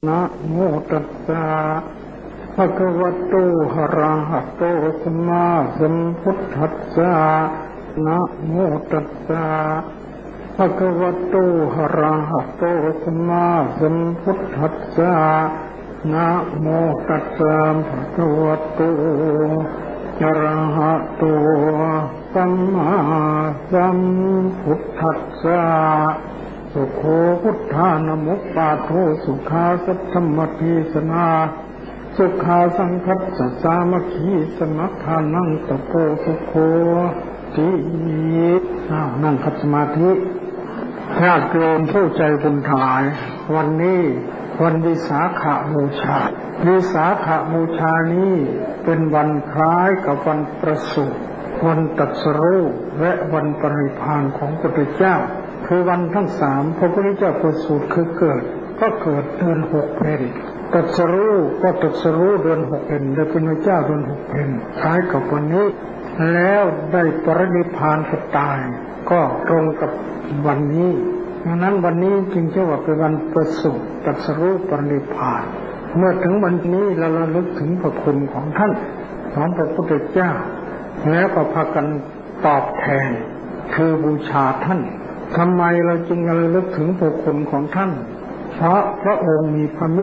นะโมตัสสะภะคะวะโตอะระหะโตสัมมาสัมพุทธัสสะนะโมตัสสะภะคะวะโตอะระหะโตสัมมาสัมพุทธัสสะนะโมตัสสะภะคะวะโตอะระหะโตสัมมาสัมพุทธัสสะสุโขพุทธานะมุปปาโทสุขาสัทธมทีสนาสุขาสังคัสสะสามัคคีสมัคคานังตะโพสุโขตินั่งคัดสมาธิญาติโยมผู้ใจบุญทั้งหลายวันนี้วันวิสาขบูชาวิสาขบูชานี้เป็นวันคล้ายกับวันประสูติวันตรัสรู้และวันปรินิพพานของพระพุทธเจ้าคือวันทั้งสามพระพุทธเจ้าประสูติคือเกิดก็เกิดเดือนหกเพ็ญตรัสรู้ก็ตรัสรู้เดือนหกเพ็ญได้เป็นพระเจ้าเดือนหกเพ็ญคล้ายกับวันนี้แล้วได้ปรินิพพานก็ตายก็ตรงกับวันนี้ดังนั้นวันนี้จึงเรียกว่าเป็นวันประสูติตรัสรู้ปรินิพพานเมื่อถึงวันนี้เราระลึกถึงพระคุณของท่านของพระพุทธเจ้าแล้วก็พากันตอบแทนคือบูชาท่านทำไมเราจึงระลึกถึงพระคุณของท่านเพราะพระองค์มีพระ